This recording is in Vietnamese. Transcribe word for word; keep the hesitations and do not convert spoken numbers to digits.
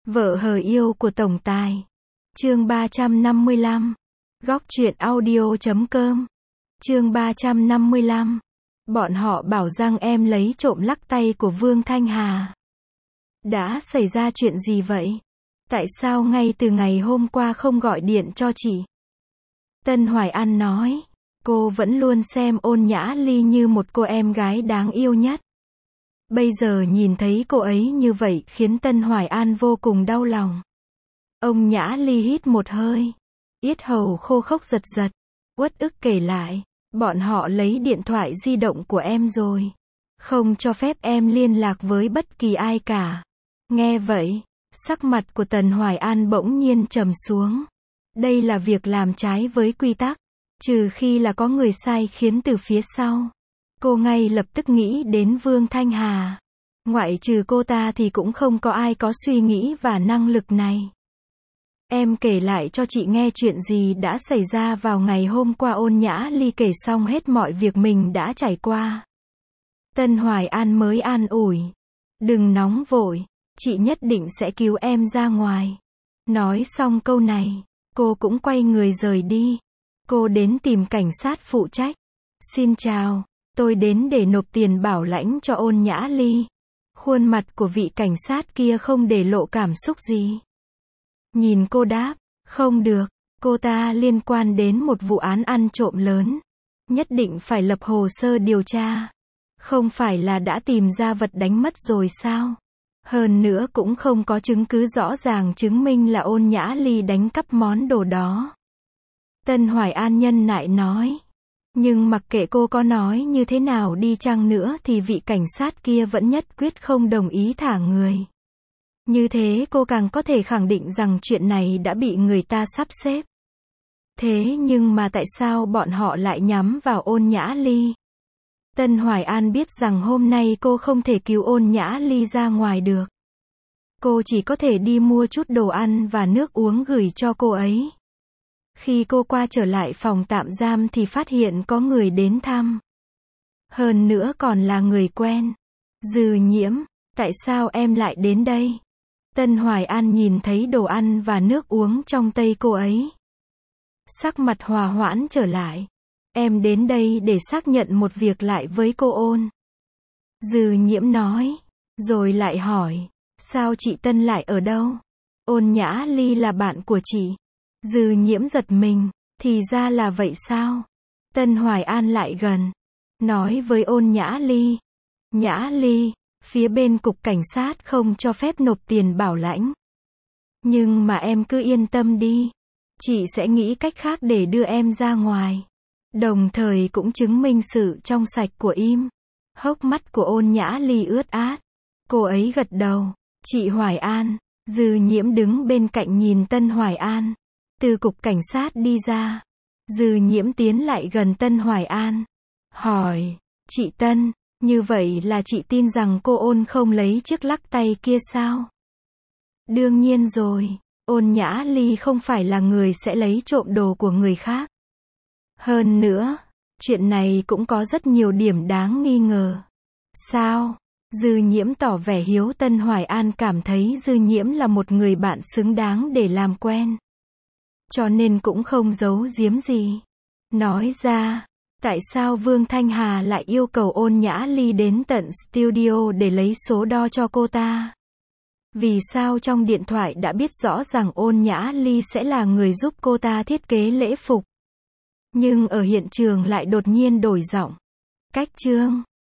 Vợ hờ yêu của tổng tài. Chương ba trăm năm mươi lăm. Góc truyện audio chấm com. Chương ba trăm năm mươi lăm. Bọn họ bảo rằng em lấy trộm lắc tay của Vương Thanh Hà. Đã xảy ra chuyện gì vậy? Tại sao ngay từ ngày hôm qua không gọi điện cho chị? Tân Hoài An nói. Cô vẫn luôn xem Ôn Nhã Ly như một cô em gái đáng yêu nhất. Bây giờ nhìn thấy cô ấy như vậy khiến Tân Hoài An vô cùng đau lòng. Ông Nhã Ly hít một hơi. Yết hầu khô khốc giật giật. Uất ức kể lại. Bọn họ lấy điện thoại di động của em rồi. Không cho phép em liên lạc với bất kỳ ai cả. Nghe vậy, sắc mặt của Tần Hoài An bỗng nhiên trầm xuống. Đây là việc làm trái với quy tắc. Trừ khi là có người sai khiến từ phía sau. Cô ngay lập tức nghĩ đến Vương Thanh Hà. Ngoại trừ cô ta thì cũng không có ai có suy nghĩ và năng lực này. Em kể lại cho chị nghe chuyện gì đã xảy ra vào ngày hôm qua. Ôn Nhã Ly kể xong hết mọi việc mình đã trải qua. Tân Hoài An mới an ủi. Đừng nóng vội, chị nhất định sẽ cứu em ra ngoài. Nói xong câu này, cô cũng quay người rời đi. Cô đến tìm cảnh sát phụ trách. Xin chào, tôi đến để nộp tiền bảo lãnh cho Ôn Nhã Ly. Khuôn mặt của vị cảnh sát kia không để lộ cảm xúc gì. Nhìn cô đáp, không được, cô ta liên quan đến một vụ án ăn trộm lớn. Nhất định phải lập hồ sơ điều tra. Không phải là đã tìm ra vật đánh mất rồi sao? Hơn nữa cũng không có chứng cứ rõ ràng chứng minh là Ôn Nhã Ly đánh cắp món đồ đó. Tân Hoài An nhân nại nói. Nhưng mặc kệ cô có nói như thế nào đi chăng nữa thì vị cảnh sát kia vẫn nhất quyết không đồng ý thả người. Như thế cô càng có thể khẳng định rằng chuyện này đã bị người ta sắp xếp. Thế nhưng mà tại sao bọn họ lại nhắm vào Ôn Nhã Ly? Tân Hoài An biết rằng hôm nay cô không thể cứu Ôn Nhã Ly ra ngoài được. Cô chỉ có thể đi mua chút đồ ăn và nước uống gửi cho cô ấy. Khi cô qua trở lại phòng tạm giam thì phát hiện có người đến thăm. Hơn nữa còn là người quen. Dư Nhiễm, tại sao em lại đến đây? Tân Hoài An nhìn thấy đồ ăn và nước uống trong tay cô ấy. Sắc mặt hòa hoãn trở lại. Em đến đây để xác nhận một việc lại với cô Ôn. Dư Nhiễm nói. Rồi lại hỏi. Sao chị Tân lại ở đâu? Ôn Nhã Ly là bạn của chị. Dư Nhiễm giật mình. Thì ra là vậy sao? Tân Hoài An lại gần. Nói với Ôn Nhã Ly. Nhã Ly, phía bên cục cảnh sát không cho phép nộp tiền bảo lãnh. Nhưng mà em cứ yên tâm đi. Chị sẽ nghĩ cách khác để đưa em ra ngoài. Đồng thời cũng chứng minh sự trong sạch của im. Hốc mắt của Ôn Nhã Ly ướt át. Cô ấy gật đầu. Chị Hoài An. Dư Nhiễm đứng bên cạnh nhìn Tân Hoài An. Từ cục cảnh sát đi ra. Dư Nhiễm tiến lại gần Tân Hoài An. Hỏi. Chị Tân, như vậy là chị tin rằng cô Ôn không lấy chiếc lắc tay kia sao? Đương nhiên rồi. Ôn Nhã Ly không phải là người sẽ lấy trộm đồ của người khác. Hơn nữa, chuyện này cũng có rất nhiều điểm đáng nghi ngờ. Sao? Dư Nhiễm tỏ vẻ hiếu. Tân Hoài An cảm thấy Dư Nhiễm là một người bạn xứng đáng để làm quen. Cho nên cũng không giấu giếm gì. Nói ra, tại sao Vương Thanh Hà lại yêu cầu Ôn Nhã Ly đến tận studio để lấy số đo cho cô ta? Vì sao trong điện thoại đã biết rõ rằng Ôn Nhã Ly sẽ là người giúp cô ta thiết kế lễ phục? Nhưng ở hiện trường lại đột nhiên đổi giọng. Cách chương